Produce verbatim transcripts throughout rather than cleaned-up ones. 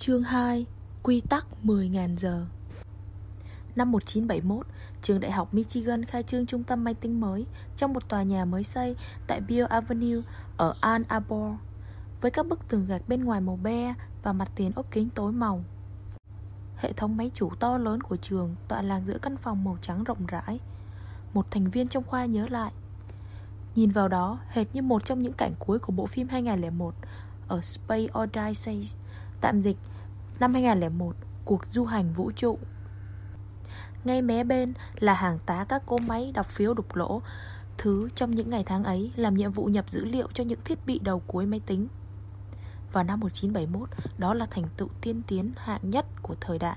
Chương hai. Quy tắc mười nghìn giờ. Năm một nghìn chín trăm bảy mươi mốt, trường đại học Michigan khai trương trung tâm máy tính mới trong một tòa nhà mới xây tại Beale Avenue ở Ann Arbor, với các bức tường gạch bên ngoài màu be và mặt tiền ốp kính tối màu. Hệ thống máy chủ to lớn của trường tọa lạc giữa căn phòng màu trắng rộng rãi. Một thành viên trong khoa nhớ lại, nhìn vào đó hệt như một trong những cảnh cuối của bộ phim hai nghìn lẻ một ở Space Odyssey, tạm dịch năm hai nghìn lẻ một, cuộc du hành vũ trụ. Ngay mé bên là hàng tá các cỗ máy đọc phiếu đục lỗ, thứ trong những ngày tháng ấy làm nhiệm vụ nhập dữ liệu cho những thiết bị đầu cuối máy tính. Vào năm một nghìn chín trăm bảy mươi mốt, đó là thành tựu tiên tiến hạng nhất của thời đại.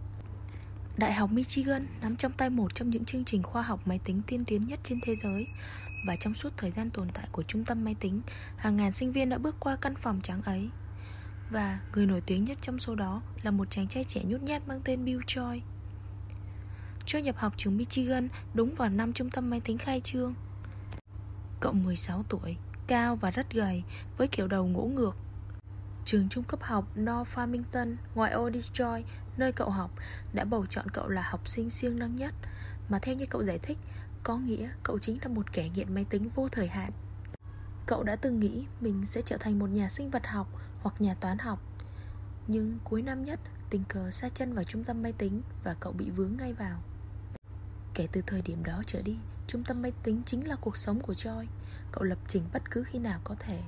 Đại học Michigan nắm trong tay một trong những chương trình khoa học máy tính tiên tiến nhất trên thế giới. Và trong suốt thời gian tồn tại của trung tâm máy tính, hàng ngàn sinh viên đã bước qua căn phòng trắng ấy. Và người nổi tiếng nhất trong số đó là một chàng trai trẻ nhút nhát mang tên Bill Choi. Choi nhập học trường Michigan đúng vào năm trung tâm máy tính khai trương. Cậu mười sáu tuổi, cao và rất gầy, với kiểu đầu ngỗ ngược. Trường trung cấp học North Farmington, ngoại ô Detroit, nơi cậu học, đã bầu chọn cậu là học sinh siêng năng nhất, mà theo như cậu giải thích, có nghĩa cậu chính là một kẻ nghiện máy tính vô thời hạn. Cậu đã từng nghĩ mình sẽ trở thành một nhà sinh vật học hoặc nhà toán học. Nhưng cuối năm nhất, tình cờ sa chân vào trung tâm máy tính và cậu bị vướng ngay vào. Kể từ thời điểm đó trở đi, trung tâm máy tính chính là cuộc sống của Choi. Cậu lập trình bất cứ khi nào có thể.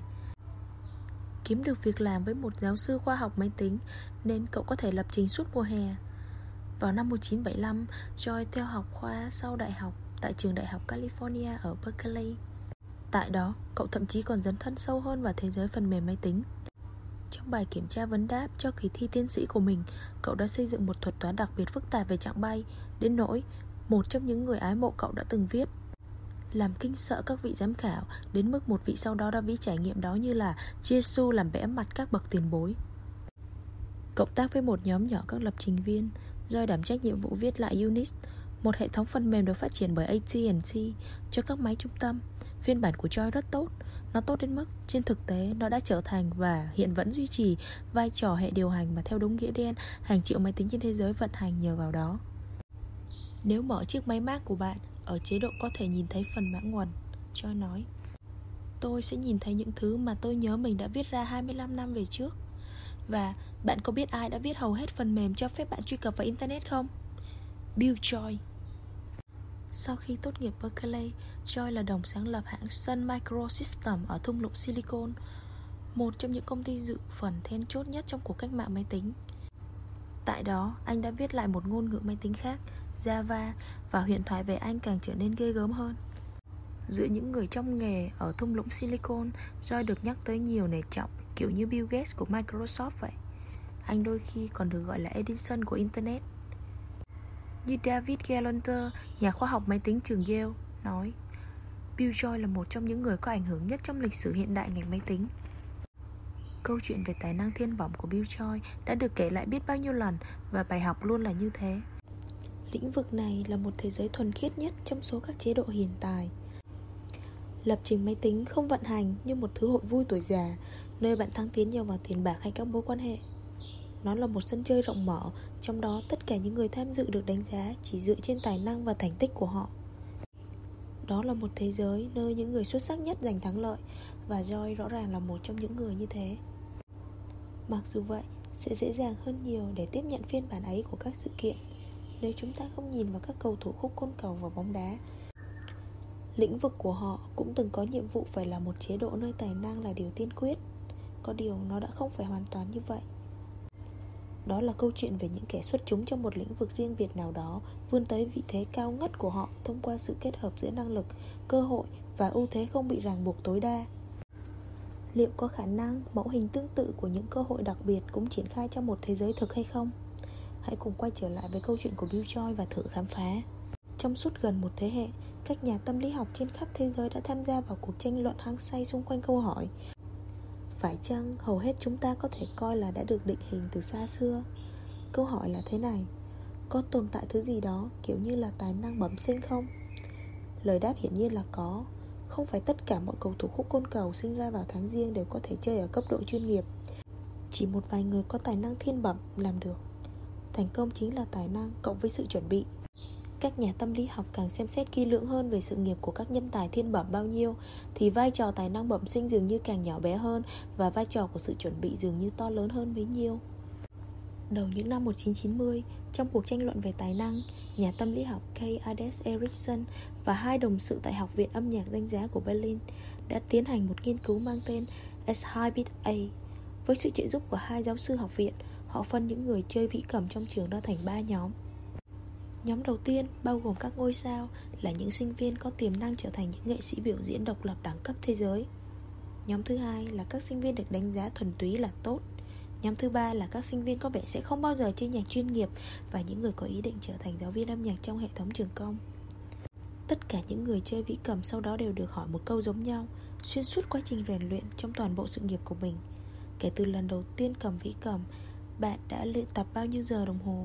Kiếm được việc làm với một giáo sư khoa học máy tính nên cậu có thể lập trình suốt mùa hè. Vào năm một nghìn chín trăm bảy mươi lăm, Choi theo học khoa sau đại học tại trường đại học California ở Berkeley. Tại đó, cậu thậm chí còn dấn thân sâu hơn vào thế giới phần mềm máy tính. Trong bài kiểm tra vấn đáp cho kỳ thi tiến sĩ của mình, cậu đã xây dựng một thuật toán đặc biệt phức tạp về chặng bay, đến nỗi một trong những người ái mộ cậu đã từng viết, làm kinh sợ các vị giám khảo, đến mức một vị sau đó đã ví trải nghiệm đó như là Giê-xu làm bẽ mặt các bậc tiền bối. Cộng tác với một nhóm nhỏ các lập trình viên, Joy đảm trách nhiệm vụ viết lại Unix, một hệ thống phần mềm được phát triển bởi a tê and tê cho các máy trung tâm. Phiên bản của Joy rất tốt. Nó tốt đến mức trên thực tế nó đã trở thành và hiện vẫn duy trì vai trò hệ điều hành mà theo đúng nghĩa đen hàng triệu máy tính trên thế giới vận hành nhờ vào đó. Nếu mở chiếc máy Mac của bạn ở chế độ có thể nhìn thấy phần mã nguồn, Joy nói, tôi sẽ nhìn thấy những thứ mà tôi nhớ mình đã viết ra hai mươi lăm năm về trước. Và bạn có biết ai đã viết hầu hết phần mềm cho phép bạn truy cập vào Internet không? Bill Choi. Sau khi tốt nghiệp Berkeley, Choi là đồng sáng lập hãng Sun Microsystems ở thung lũng Silicon, một trong những công ty dự phần then chốt nhất trong cuộc cách mạng máy tính. Tại đó, anh đã viết lại một ngôn ngữ máy tính khác, Java, và huyền thoại về anh càng trở nên ghê gớm hơn. Giữa những người trong nghề ở thung lũng Silicon, Choi được nhắc tới nhiều nể trọng, kiểu như Bill Gates của Microsoft vậy. Anh đôi khi còn được gọi là Edison của Internet. Như David Gelonter, nhà khoa học máy tính trường Yale, nói, Bill Choi là một trong những người có ảnh hưởng nhất trong lịch sử hiện đại ngành máy tính. Câu chuyện về tài năng thiên bẩm của Bill Choi đã được kể lại biết bao nhiêu lần, và bài học luôn là như thế. Lĩnh vực này là một thế giới thuần khiết nhất trong số các chế độ hiện tại. Lập trình máy tính không vận hành như một thứ hội vui tuổi già, nơi bạn thăng tiến nhờ vào tiền bạc hay các mối quan hệ. Nó là một sân chơi rộng mở, trong đó tất cả những người tham dự được đánh giá chỉ dựa trên tài năng và thành tích của họ. Đó là một thế giới nơi những người xuất sắc nhất giành thắng lợi, và Joy rõ ràng là một trong những người như thế. Mặc dù vậy, sẽ dễ dàng hơn nhiều để tiếp nhận phiên bản ấy của các sự kiện nếu chúng ta không nhìn vào các cầu thủ khúc côn cầu và bóng đá. Lĩnh vực của họ cũng từng có nhiệm vụ phải là một chế độ nơi tài năng là điều tiên quyết. Có điều nó đã không phải hoàn toàn như vậy. Đó là câu chuyện về những kẻ xuất chúng trong một lĩnh vực riêng biệt nào đó vươn tới vị thế cao ngất của họ thông qua sự kết hợp giữa năng lực, cơ hội và ưu thế không bị ràng buộc tối đa. Liệu có khả năng mẫu hình tương tự của những cơ hội đặc biệt cũng triển khai trong một thế giới thực hay không? Hãy cùng quay trở lại với câu chuyện của Bill Choi và thử khám phá. Trong suốt gần một thế hệ, các nhà tâm lý học trên khắp thế giới đã tham gia vào cuộc tranh luận hăng say xung quanh câu hỏi: phải chăng hầu hết chúng ta có thể coi là đã được định hình từ xa xưa? Câu hỏi là thế này: có tồn tại thứ gì đó kiểu như là tài năng bẩm sinh không? Lời đáp hiển nhiên là có. Không phải tất cả mọi cầu thủ khúc côn cầu sinh ra vào tháng giêng đều có thể chơi ở cấp độ chuyên nghiệp. Chỉ một vài người có tài năng thiên bẩm làm được. Thành công chính là tài năng cộng với sự chuẩn bị. Các nhà tâm lý học càng xem xét kỹ lưỡng hơn về sự nghiệp của các nhân tài thiên bẩm bao nhiêu, thì vai trò tài năng bẩm sinh dường như càng nhỏ bé hơn, và vai trò của sự chuẩn bị dường như to lớn hơn bấy nhiêu. Đầu những năm một nghìn chín trăm chín mươi, trong cuộc tranh luận về tài năng, nhà tâm lý học K. Ades Ericsson và hai đồng sự tại Học viện âm nhạc danh giá của Berlin đã tiến hành một nghiên cứu mang tên Exhibit A. Với sự trợ giúp của hai giáo sư học viện, họ phân những người chơi vĩ cầm trong trường ra thành ba nhóm. Nhóm đầu tiên bao gồm các ngôi sao, là những sinh viên có tiềm năng trở thành những nghệ sĩ biểu diễn độc lập đẳng cấp thế giới. Nhóm thứ hai là các sinh viên được đánh giá thuần túy là tốt. Nhóm thứ ba là các sinh viên có vẻ sẽ không bao giờ chơi nhạc chuyên nghiệp, và những người có ý định trở thành giáo viên âm nhạc trong hệ thống trường công. Tất cả những người chơi vĩ cầm sau đó đều được hỏi một câu giống nhau xuyên suốt quá trình rèn luyện trong toàn bộ sự nghiệp của mình. Kể từ lần đầu tiên cầm vĩ cầm, bạn đã luyện tập bao nhiêu giờ đồng hồ?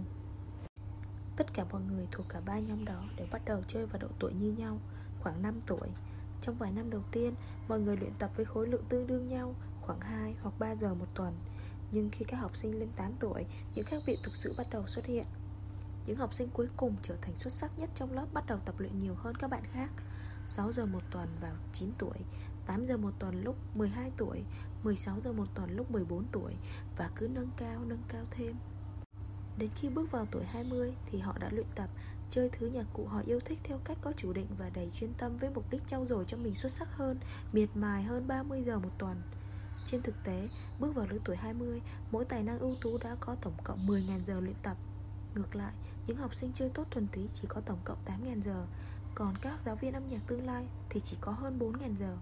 Tất cả mọi người thuộc cả ba nhóm đó đều bắt đầu chơi vào độ tuổi như nhau, khoảng năm tuổi. Trong vài năm đầu tiên, mọi người luyện tập với khối lượng tương đương nhau, khoảng hai hoặc ba giờ một tuần. Nhưng khi các học sinh lên tám tuổi, những khác biệt thực sự bắt đầu xuất hiện. Những học sinh cuối cùng trở thành xuất sắc nhất trong lớp bắt đầu tập luyện nhiều hơn các bạn khác. Sáu giờ một tuần vào chín tuổi, tám giờ một tuần lúc mười hai tuổi, mười sáu giờ một tuần lúc mười bốn tuổi, và cứ nâng cao, nâng cao thêm. Đến khi bước vào tuổi hai mươi thì họ đã luyện tập chơi thứ nhạc cụ họ yêu thích theo cách có chủ định và đầy chuyên tâm, với mục đích trau dồi cho mình xuất sắc hơn, miệt mài hơn ba mươi giờ một tuần. Trên thực tế, bước vào lứa tuổi hai mươi, mỗi tài năng ưu tú đã có tổng cộng mười nghìn giờ luyện tập. Ngược lại, những học sinh chơi tốt thuần túy chỉ có tổng cộng tám nghìn giờ, còn các giáo viên âm nhạc tương lai thì chỉ có hơn bốn nghìn giờ.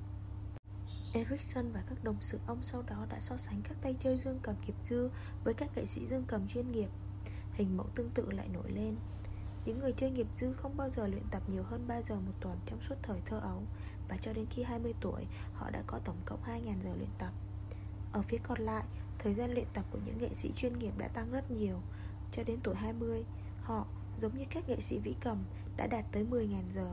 Ericsson và các đồng sự ông sau đó đã so sánh các tay chơi dương cầm nghiệp dư với các nghệ sĩ dương cầm chuyên nghiệp. Hình mẫu tương tự lại nổi lên. Những người chơi nghiệp dư không bao giờ luyện tập nhiều hơn ba giờ một tuần trong suốt thời thơ ấu, và cho đến khi hai mươi tuổi, họ đã có tổng cộng hai nghìn giờ luyện tập. Ở phía còn lại, thời gian luyện tập của những nghệ sĩ chuyên nghiệp đã tăng rất nhiều. Cho đến tuổi hai mươi, họ, giống như các nghệ sĩ vĩ cầm, đã đạt tới mười nghìn giờ.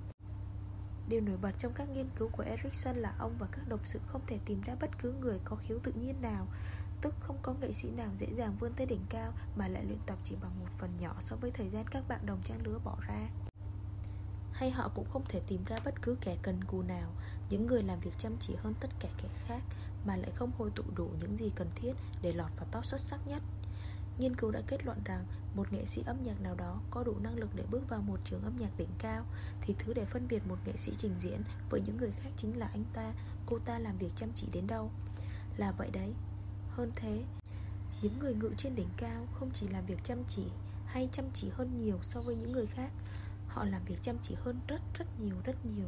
Điều nổi bật trong các nghiên cứu của Ericsson là ông và các đồng sự không thể tìm ra bất cứ người có khiếu tự nhiên nào, tức không có nghệ sĩ nào dễ dàng vươn tới đỉnh cao mà lại luyện tập chỉ bằng một phần nhỏ so với thời gian các bạn đồng trang lứa bỏ ra. Hay họ cũng không thể tìm ra bất cứ kẻ cần cù nào, những người làm việc chăm chỉ hơn tất cả kẻ khác, mà lại không hội tụ đủ những gì cần thiết để lọt vào top xuất sắc nhất. Nghiên cứu đã kết luận rằng một nghệ sĩ âm nhạc nào đó có đủ năng lực để bước vào một trường âm nhạc đỉnh cao, thì thứ để phân biệt một nghệ sĩ trình diễn với những người khác chính là anh ta, cô ta làm việc chăm chỉ đến đâu. Là vậy đấy. Hơn thế, những người ngự trên đỉnh cao không chỉ làm việc chăm chỉ hay chăm chỉ hơn nhiều so với những người khác, họ làm việc chăm chỉ hơn rất rất nhiều rất nhiều.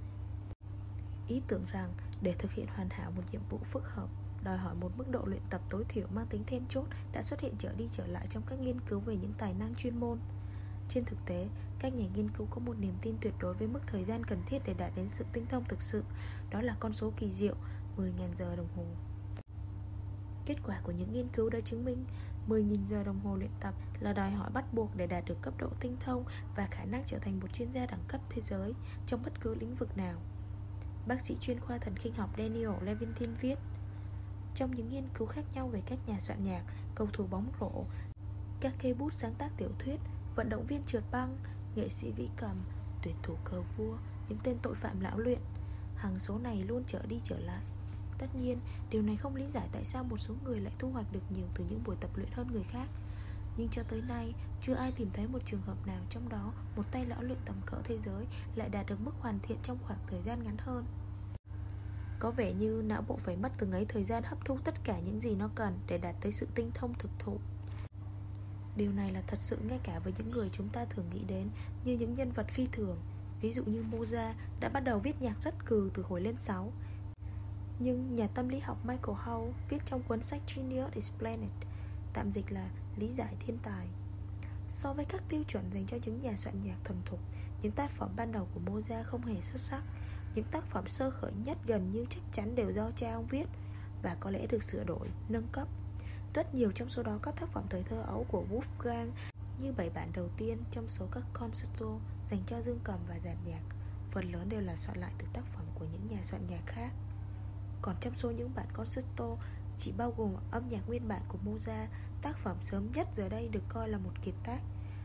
Ý tưởng rằng để thực hiện hoàn hảo một nhiệm vụ phức hợp đòi hỏi một mức độ luyện tập tối thiểu mang tính then chốt đã xuất hiện trở đi trở lại trong các nghiên cứu về những tài năng chuyên môn. Trên thực tế, các nhà nghiên cứu có một niềm tin tuyệt đối với mức thời gian cần thiết để đạt đến sự tinh thông thực sự. Đó là con số kỳ diệu mười nghìn giờ đồng hồ. Kết quả của những nghiên cứu đã chứng minh mười nghìn giờ đồng hồ luyện tập là đòi hỏi bắt buộc để đạt được cấp độ tinh thông và khả năng trở thành một chuyên gia đẳng cấp thế giới trong bất cứ lĩnh vực nào. Bác sĩ chuyên khoa thần kinh học Daniel Levitin viết: trong những nghiên cứu khác nhau về các nhà soạn nhạc, cầu thủ bóng rổ, các cây bút sáng tác tiểu thuyết, vận động viên trượt băng, nghệ sĩ vĩ cầm, tuyển thủ cờ vua, những tên tội phạm lão luyện, hằng số này luôn trở đi trở lại. Tất nhiên, điều này không lý giải tại sao một số người lại thu hoạch được nhiều từ những buổi tập luyện hơn người khác. Nhưng cho tới nay, chưa ai tìm thấy một trường hợp nào trong đó một tay lão luyện tầm cỡ thế giới lại đạt được mức hoàn thiện trong khoảng thời gian ngắn hơn. Có vẻ như não bộ phải mất từng ấy thời gian hấp thu tất cả những gì nó cần để đạt tới sự tinh thông thực thụ. Điều này là thật sự ngay cả với những người chúng ta thường nghĩ đến như những nhân vật phi thường. Ví dụ như Mozart đã bắt đầu viết nhạc rất cừ từ hồi lên sáu. Nhưng nhà tâm lý học Michael Howe viết trong cuốn sách Genius Explained, tạm dịch là Lý giải thiên tài, so với các tiêu chuẩn dành cho những nhà soạn nhạc thuần thục, những tác phẩm ban đầu của Mozart không hề xuất sắc. Những tác phẩm sơ khởi nhất gần như chắc chắn đều do cha ông viết, và có lẽ được sửa đổi, nâng cấp. Rất nhiều trong số đó các tác phẩm thời thơ ấu của Wolfgang, như bảy bản đầu tiên trong số các concerto dành cho dương cầm và dàn nhạc, phần lớn đều là soạn lại từ tác phẩm của những nhà soạn nhạc khác. Còn trong số những bản concerto chỉ bao gồm âm nhạc nguyên bản của Mozart. Tác phẩm sớm nhất giờ đây được coi là một kiệt tác.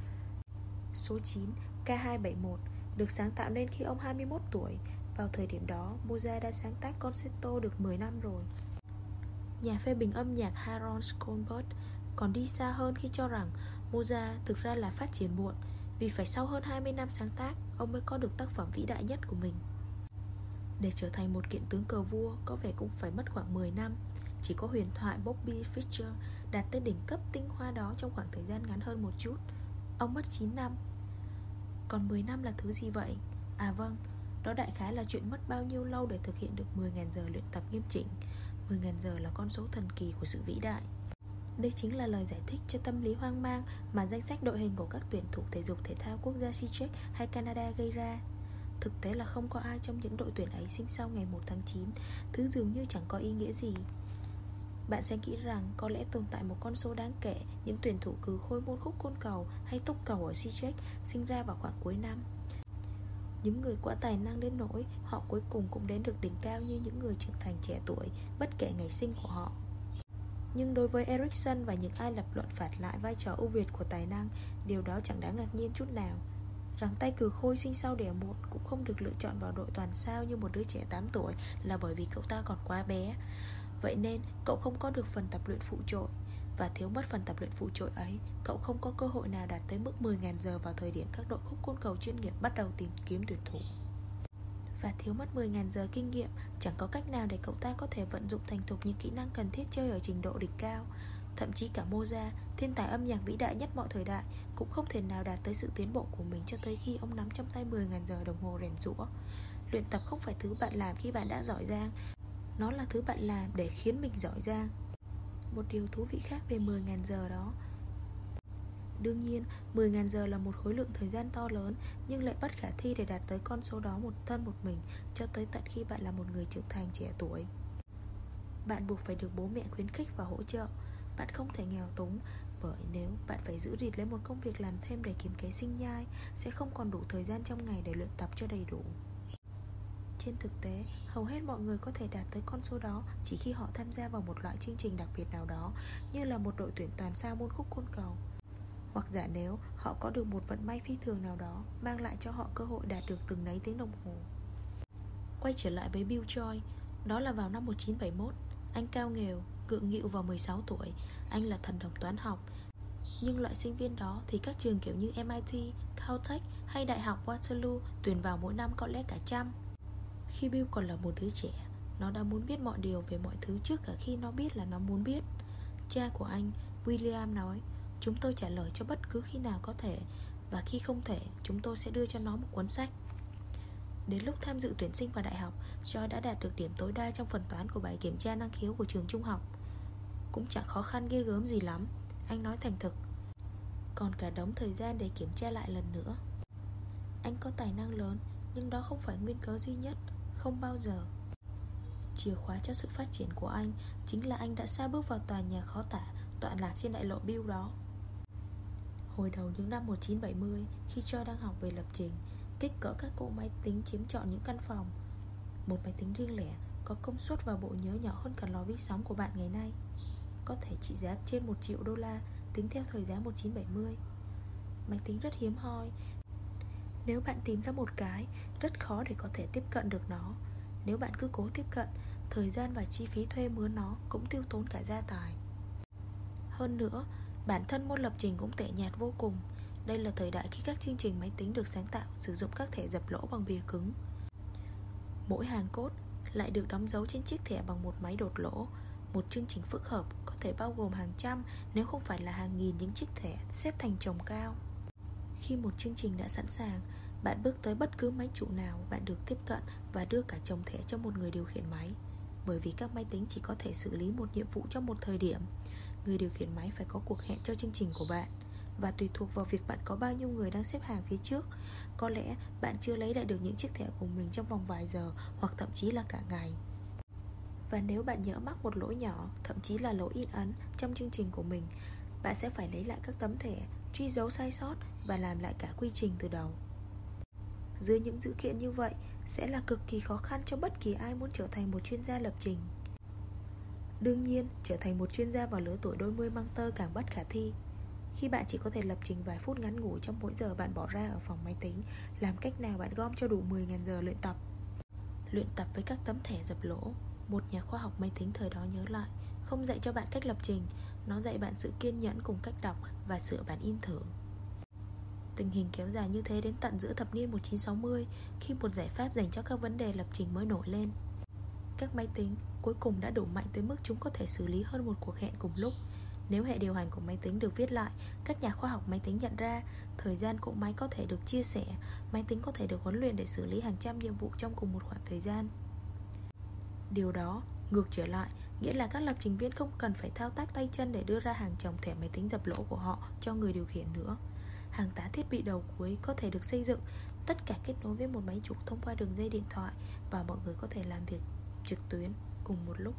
Số chín, K hai bảy một, được sáng tạo nên khi ông hai mươi mốt tuổi. Vào thời điểm đó, Mozart đã sáng tác concerto được mười năm rồi. Nhà phê bình âm nhạc Harold Schönberg còn đi xa hơn khi cho rằng Mozart thực ra là phát triển muộn, vì phải sau hơn hai mươi năm sáng tác, ông mới có được tác phẩm vĩ đại nhất của mình. Để trở thành một kiện tướng cờ vua, có vẻ cũng phải mất khoảng mười năm. Chỉ có huyền thoại Bobby Fischer đạt tới đỉnh cấp tinh hoa đó trong khoảng thời gian ngắn hơn một chút. Ông mất chín năm. Còn mười năm là thứ gì vậy? À vâng, đó đại khái là chuyện mất bao nhiêu lâu để thực hiện được mười nghìn giờ luyện tập nghiêm chỉnh. Mười nghìn giờ là con số thần kỳ của sự vĩ đại. Đây chính là lời giải thích cho tâm lý hoang mang mà danh sách đội hình của các tuyển thủ thể dục thể thao quốc gia xê chếch hay Canada gây ra. Thực tế là không có ai trong những đội tuyển ấy sinh sau ngày một tháng chín, thứ dường như chẳng có ý nghĩa gì. Bạn sẽ nghĩ rằng có lẽ tồn tại một con số đáng kể những tuyển thủ cừ khôi môn khúc côn cầu hay túc cầu ở xê chếch sinh ra vào khoảng cuối năm. Những người quá tài năng đến nỗi họ cuối cùng cũng đến được đỉnh cao như những người trưởng thành trẻ tuổi, bất kể ngày sinh của họ. Nhưng đối với Ericsson và những ai lập luận phạt lại vai trò ưu việt của tài năng, điều đó chẳng đáng ngạc nhiên chút nào. Rằng tay cừ khôi sinh sau đẻ muộn cũng không được lựa chọn vào đội toàn sao như một đứa trẻ tám tuổi là bởi vì cậu ta còn quá bé. Vậy nên cậu không có được phần tập luyện phụ trội. Và thiếu mất phần tập luyện phụ trội ấy, cậu không có cơ hội nào đạt tới mức mười nghìn giờ vào thời điểm các đội khúc côn cầu chuyên nghiệp bắt đầu tìm kiếm tuyển thủ. Và thiếu mất mười nghìn giờ kinh nghiệm, chẳng có cách nào để cậu ta có thể vận dụng thành thục những kỹ năng cần thiết chơi ở trình độ đỉnh cao. Thậm chí cả Mozart, thiên tài âm nhạc vĩ đại nhất mọi thời đại, cũng không thể nào đạt tới sự tiến bộ của mình cho tới khi ông nắm trong tay mười nghìn giờ đồng hồ rèn giũa. Luyện tập không phải thứ bạn làm khi bạn đã giỏi giang, nó là thứ bạn làm để khiến mình giỏi giang. Một điều thú vị khác về mười nghìn giờ đó, đương nhiên mười nghìn giờ là một khối lượng thời gian to lớn, nhưng lại bất khả thi để đạt tới con số đó một thân một mình cho tới tận khi bạn là một người trưởng thành trẻ tuổi. Bạn buộc phải được bố mẹ khuyến khích và hỗ trợ. Bạn không thể nghèo túng, bởi nếu bạn phải giữ rịt lấy một công việc làm thêm để kiếm kế sinh nhai, sẽ không còn đủ thời gian trong ngày để luyện tập cho đầy đủ. Trên thực tế, hầu hết mọi người có thể đạt tới con số đó chỉ khi họ tham gia vào một loại chương trình đặc biệt nào đó, như là một đội tuyển toàn sao môn khúc côn cầu. Hoặc giả nếu họ có được một vận may phi thường nào đó, mang lại cho họ cơ hội đạt được từng nấy tiếng đồng hồ. Quay trở lại với Bill Joy, đó là vào năm một nghìn chín trăm bảy mươi mốt. Anh cao nghèo, gượng nghịu vào mười sáu tuổi. Anh là thần đồng toán học. Nhưng loại sinh viên đó thì các trường kiểu như em i tê, Caltech hay Đại học Waterloo tuyển vào mỗi năm có lẽ cả trăm. Khi Bill còn là một đứa trẻ, nó đã muốn biết mọi điều về mọi thứ trước cả khi nó biết là nó muốn biết. Cha của anh, William, nói: "Chúng tôi trả lời cho bất cứ khi nào có thể, và khi không thể, chúng tôi sẽ đưa cho nó một cuốn sách." Đến lúc tham dự tuyển sinh vào đại học, Joy đã đạt được điểm tối đa trong phần toán của bài kiểm tra năng khiếu của trường trung học. Cũng chẳng khó khăn ghê gớm gì lắm, anh nói thành thực. Còn cả đống thời gian để kiểm tra lại lần nữa. Anh có tài năng lớn, nhưng đó không phải nguyên cớ duy nhất. Không bao giờ. Chìa khóa cho sự phát triển của anh chính là anh đã sa bước vào tòa nhà khó tả tọa lạc trên đại lộ Bill đó. Hồi đầu những năm một nghìn chín trăm bảy mươi, khi Joy đang học về lập trình, kích cỡ các cỗ máy tính chiếm trọn những căn phòng. Một máy tính riêng lẻ có công suất và bộ nhớ nhỏ hơn cả lò vi sóng của bạn ngày nay, có thể trị giá trên một triệu đô la tính theo thời giá một nghìn chín trăm bảy mươi. Máy tính rất hiếm hoi. Nếu bạn tìm ra một cái, rất khó để có thể tiếp cận được nó. Nếu bạn cứ cố tiếp cận, thời gian và chi phí thuê mướn nó cũng tiêu tốn cả gia tài. Hơn nữa, bản thân môn lập trình cũng tệ nhạt vô cùng. Đây là thời đại khi các chương trình máy tính được sáng tạo sử dụng các thẻ dập lỗ bằng bìa cứng. Mỗi hàng code lại được đóng dấu trên chiếc thẻ bằng một máy đột lỗ. Một chương trình phức hợp có thể bao gồm hàng trăm, nếu không phải là hàng nghìn những chiếc thẻ xếp thành chồng cao. Khi một chương trình đã sẵn sàng, bạn bước tới bất cứ máy chủ nào bạn được tiếp cận và đưa cả chồng thẻ cho một người điều khiển máy. Bởi vì các máy tính chỉ có thể xử lý một nhiệm vụ trong một thời điểm, người điều khiển máy phải có cuộc hẹn cho chương trình của bạn. Và tùy thuộc vào việc bạn có bao nhiêu người đang xếp hàng phía trước, có lẽ bạn chưa lấy lại được những chiếc thẻ của mình trong vòng vài giờ, hoặc thậm chí là cả ngày. Và nếu bạn nhỡ mắc một lỗi nhỏ, thậm chí là lỗi in ấn trong chương trình của mình, bạn sẽ phải lấy lại các tấm thẻ, truy dấu sai sót và làm lại cả quy trình từ đầu. Dưới những dữ kiện như vậy, sẽ là cực kỳ khó khăn cho bất kỳ ai muốn trở thành một chuyên gia lập trình. Đương nhiên, trở thành một chuyên gia vào lứa tuổi đôi mươi mang tơ càng bất khả thi. Khi bạn chỉ có thể lập trình vài phút ngắn ngủi trong mỗi giờ bạn bỏ ra ở phòng máy tính, làm cách nào bạn gom cho đủ mười nghìn giờ luyện tập? Luyện tập với các tấm thẻ dập lỗ. Một nhà khoa học máy tính thời đó nhớ lại, không dạy cho bạn cách lập trình, nó dạy bạn sự kiên nhẫn cùng cách đọc và sửa bản in thử. Tình hình kéo dài như thế đến tận giữa thập niên một nghìn chín trăm sáu mươi, khi một giải pháp dành cho các vấn đề lập trình mới nổi lên. Các máy tính cuối cùng đã đủ mạnh tới mức chúng có thể xử lý hơn một cuộc hẹn cùng lúc. Nếu hệ điều hành của máy tính được viết lại, các nhà khoa học máy tính nhận ra thời gian cỗ máy có thể được chia sẻ, máy tính có thể được huấn luyện để xử lý hàng trăm nhiệm vụ trong cùng một khoảng thời gian. Điều đó, ngược trở lại, nghĩa là các lập trình viên không cần phải thao tác tay chân để đưa ra hàng chồng thẻ máy tính dập lỗ của họ cho người điều khiển nữa. Hàng tá thiết bị đầu cuối có thể được xây dựng, tất cả kết nối với một máy chủ thông qua đường dây điện thoại, và mọi người có thể làm việc trực tuyến cùng một lúc.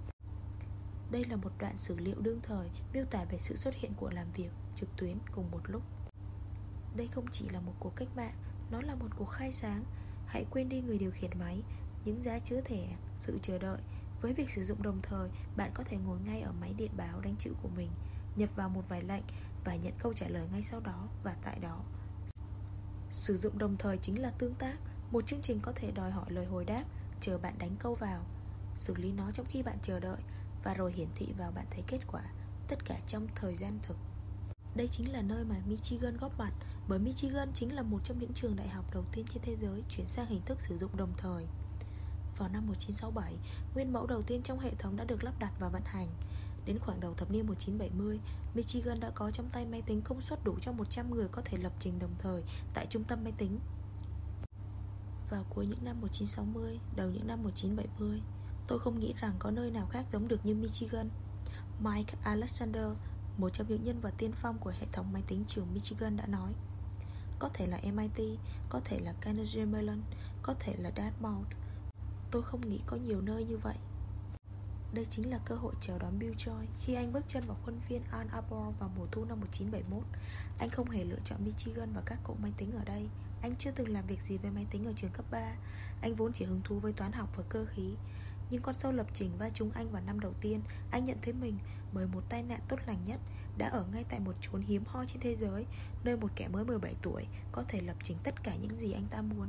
Đây là một đoạn sử liệu đương thời miêu tả về sự xuất hiện của làm việc trực tuyến cùng một lúc. Đây không chỉ là một cuộc cách mạng, nó là một cuộc khai sáng. Hãy quên đi người điều khiển máy, những giá chứa thẻ, sự chờ đợi. Với việc sử dụng đồng thời, bạn có thể ngồi ngay ở máy điện báo đánh chữ của mình, nhập vào một vài lệnh và nhận câu trả lời ngay sau đó và tại đó. Sử dụng đồng thời chính là tương tác. Một chương trình có thể đòi hỏi lời hồi đáp, chờ bạn đánh câu vào, xử lý nó trong khi bạn chờ đợi, và rồi hiển thị vào bạn thấy kết quả, tất cả trong thời gian thực. Đây chính là nơi mà Michigan góp mặt, bởi Michigan chính là một trong những trường đại học đầu tiên trên thế giới chuyển sang hình thức sử dụng đồng thời. Vào năm một nghìn chín trăm sáu mươi bảy, nguyên mẫu đầu tiên trong hệ thống đã được lắp đặt và vận hành. Đến khoảng đầu thập niên một nghìn chín trăm bảy mươi, Michigan đã có trong tay máy tính công suất đủ cho một trăm người có thể lập trình đồng thời tại trung tâm máy tính. Vào cuối những năm một nghìn chín trăm sáu mươi, đầu những năm một nghìn chín trăm bảy mươi, tôi không nghĩ rằng có nơi nào khác giống được như Michigan. Mike Alexander, một trong những nhân vật tiên phong của hệ thống máy tính trường Michigan đã nói, có thể là em ai ti, có thể là Carnegie Mellon, có thể là Dartmouth. Tôi không nghĩ có nhiều nơi như vậy. Đây chính là cơ hội chào đón Bill Joy khi anh bước chân vào khuôn viên Ann Arbor vào mùa thu năm một nghìn chín trăm bảy mươi mốt. Anh không hề lựa chọn Michigan và các cỗ máy tính ở đây. Anh chưa từng làm việc gì với máy tính ở trường cấp ba. Anh vốn chỉ hứng thú với toán học và cơ khí. Nhưng con sâu lập trình va trúng anh vào năm đầu tiên. Anh nhận thấy mình bởi một tai nạn tốt lành nhất đã ở ngay tại một chốn hiếm hoi trên thế giới, nơi một kẻ mới mười bảy tuổi có thể lập trình tất cả những gì anh ta muốn.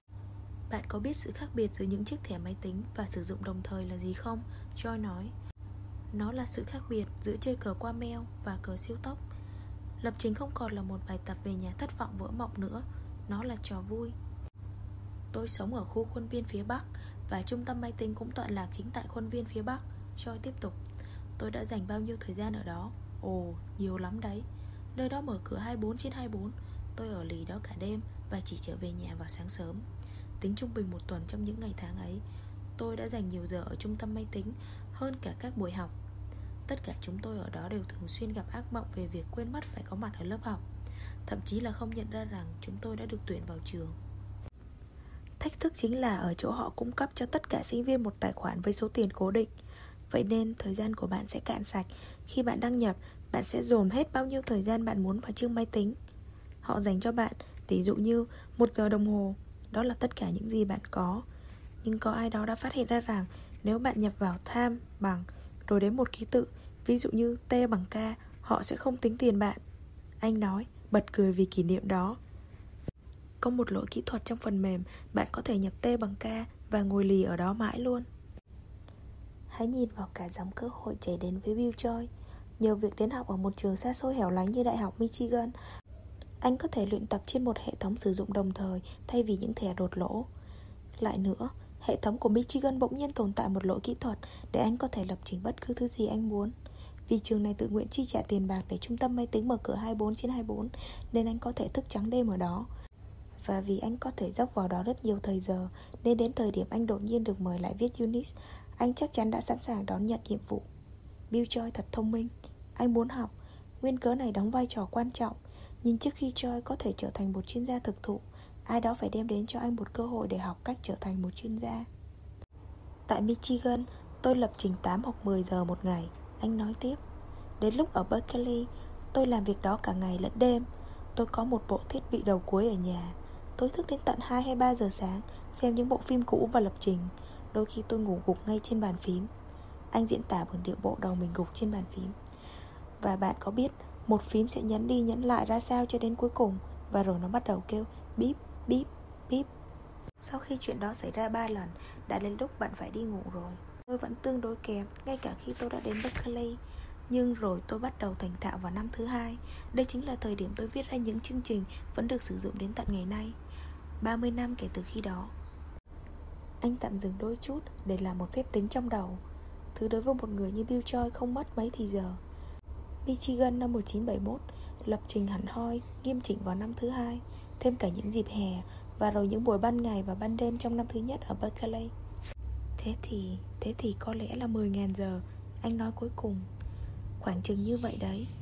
Bạn có biết sự khác biệt giữa những chiếc thẻ máy tính và sử dụng đồng thời là gì không? Joy nói. Nó là sự khác biệt giữa chơi cờ qua mail và cờ siêu tốc. Lập trình không còn là một bài tập về nhà thất vọng vỡ mộng nữa. Nó là trò vui. Tôi sống ở khu khuôn viên phía Bắc, và trung tâm máy tính cũng tọa lạc chính tại khuôn viên phía Bắc. Joy tiếp tục. Tôi đã dành bao nhiêu thời gian ở đó? Ồ, nhiều lắm đấy. Nơi đó mở cửa hai mươi bốn trên hai mươi bốn. Tôi ở lì đó cả đêm và chỉ trở về nhà vào sáng sớm. Tính trung bình một tuần trong những ngày tháng ấy, tôi đã dành nhiều giờ ở trung tâm máy tính hơn cả các buổi học. Tất cả chúng tôi ở đó đều thường xuyên gặp ác mộng về việc quên mất phải có mặt ở lớp học, thậm chí là không nhận ra rằng chúng tôi đã được tuyển vào trường. Thách thức chính là ở chỗ họ cung cấp cho tất cả sinh viên một tài khoản với số tiền cố định. Vậy nên thời gian của bạn sẽ cạn sạch. Khi bạn đăng nhập, bạn sẽ dồn hết bao nhiêu thời gian bạn muốn vào chương máy tính. Họ dành cho bạn, ví dụ như một giờ đồng hồ. Đó là tất cả những gì bạn có. Nhưng có ai đó đã phát hiện ra rằng nếu bạn nhập vào time bằng rồi đến một ký tự, ví dụ như T bằng K, họ sẽ không tính tiền bạn. Anh nói, bật cười vì kỷ niệm đó. Có một lỗi kỹ thuật trong phần mềm, bạn có thể nhập T bằng K và ngồi lì ở đó mãi luôn. Hãy nhìn vào cả dòng cơ hội chảy đến với Bill Joy. Nhờ việc đến học ở một trường xa xôi hẻo lánh như Đại học Michigan, anh có thể luyện tập trên một hệ thống sử dụng đồng thời thay vì những thẻ đột lỗ. Lại nữa, hệ thống của Michigan bỗng nhiên tồn tại một lỗi kỹ thuật để anh có thể lập trình bất cứ thứ gì anh muốn. Vì trường này tự nguyện chi trả tiền bạc để trung tâm máy tính mở cửa hai mươi bốn trên hai mươi bốn, nên anh có thể thức trắng đêm ở đó. Và vì anh có thể dốc vào đó rất nhiều thời giờ, nên đến thời điểm anh đột nhiên được mời lại viết Unix, anh chắc chắn đã sẵn sàng đón nhận nhiệm vụ. Bill Joy thật thông minh. Anh muốn học. Nguyên cớ này đóng vai trò quan trọng. Nhưng trước khi Joy có thể trở thành một chuyên gia thực thụ, ai đó phải đem đến cho anh một cơ hội để học cách trở thành một chuyên gia. Tại Michigan, tôi lập trình tám hoặc mười giờ một ngày, anh nói tiếp. Đến lúc ở Berkeley, tôi làm việc đó cả ngày lẫn đêm. Tôi có một bộ thiết bị đầu cuối ở nhà. Tôi thức đến tận hai hay ba giờ sáng, xem những bộ phim cũ và lập trình. Đôi khi tôi ngủ gục ngay trên bàn phím. Anh diễn tả bằng điệu bộ đầu mình gục trên bàn phím. Và bạn có biết một phím sẽ nhấn đi nhấn lại ra sao cho đến cuối cùng, và rồi nó bắt đầu kêu bíp, bíp, bíp. Sau khi chuyện đó xảy ra ba lần, đã đến lúc bạn phải đi ngủ rồi. Tôi vẫn tương đối kém, ngay cả khi tôi đã đến Berkeley. Nhưng rồi tôi bắt đầu thành thạo vào năm thứ hai. Đây chính là thời điểm tôi viết ra những chương trình vẫn được sử dụng đến tận ngày nay, ba mươi năm kể từ khi đó. Anh tạm dừng đôi chút để làm một phép tính trong đầu, thứ đối với một người như Bill Choi không mất mấy thì giờ. Michigan năm một nghìn chín trăm bảy mươi mốt, lập trình hẳn hoi, nghiêm chỉnh vào năm thứ hai, thêm cả những dịp hè, và rồi những buổi ban ngày và ban đêm trong năm thứ nhất ở Berkeley. Thế thì, thế thì có lẽ là mười nghìn giờ, anh nói cuối cùng. Khoảng chừng như vậy đấy.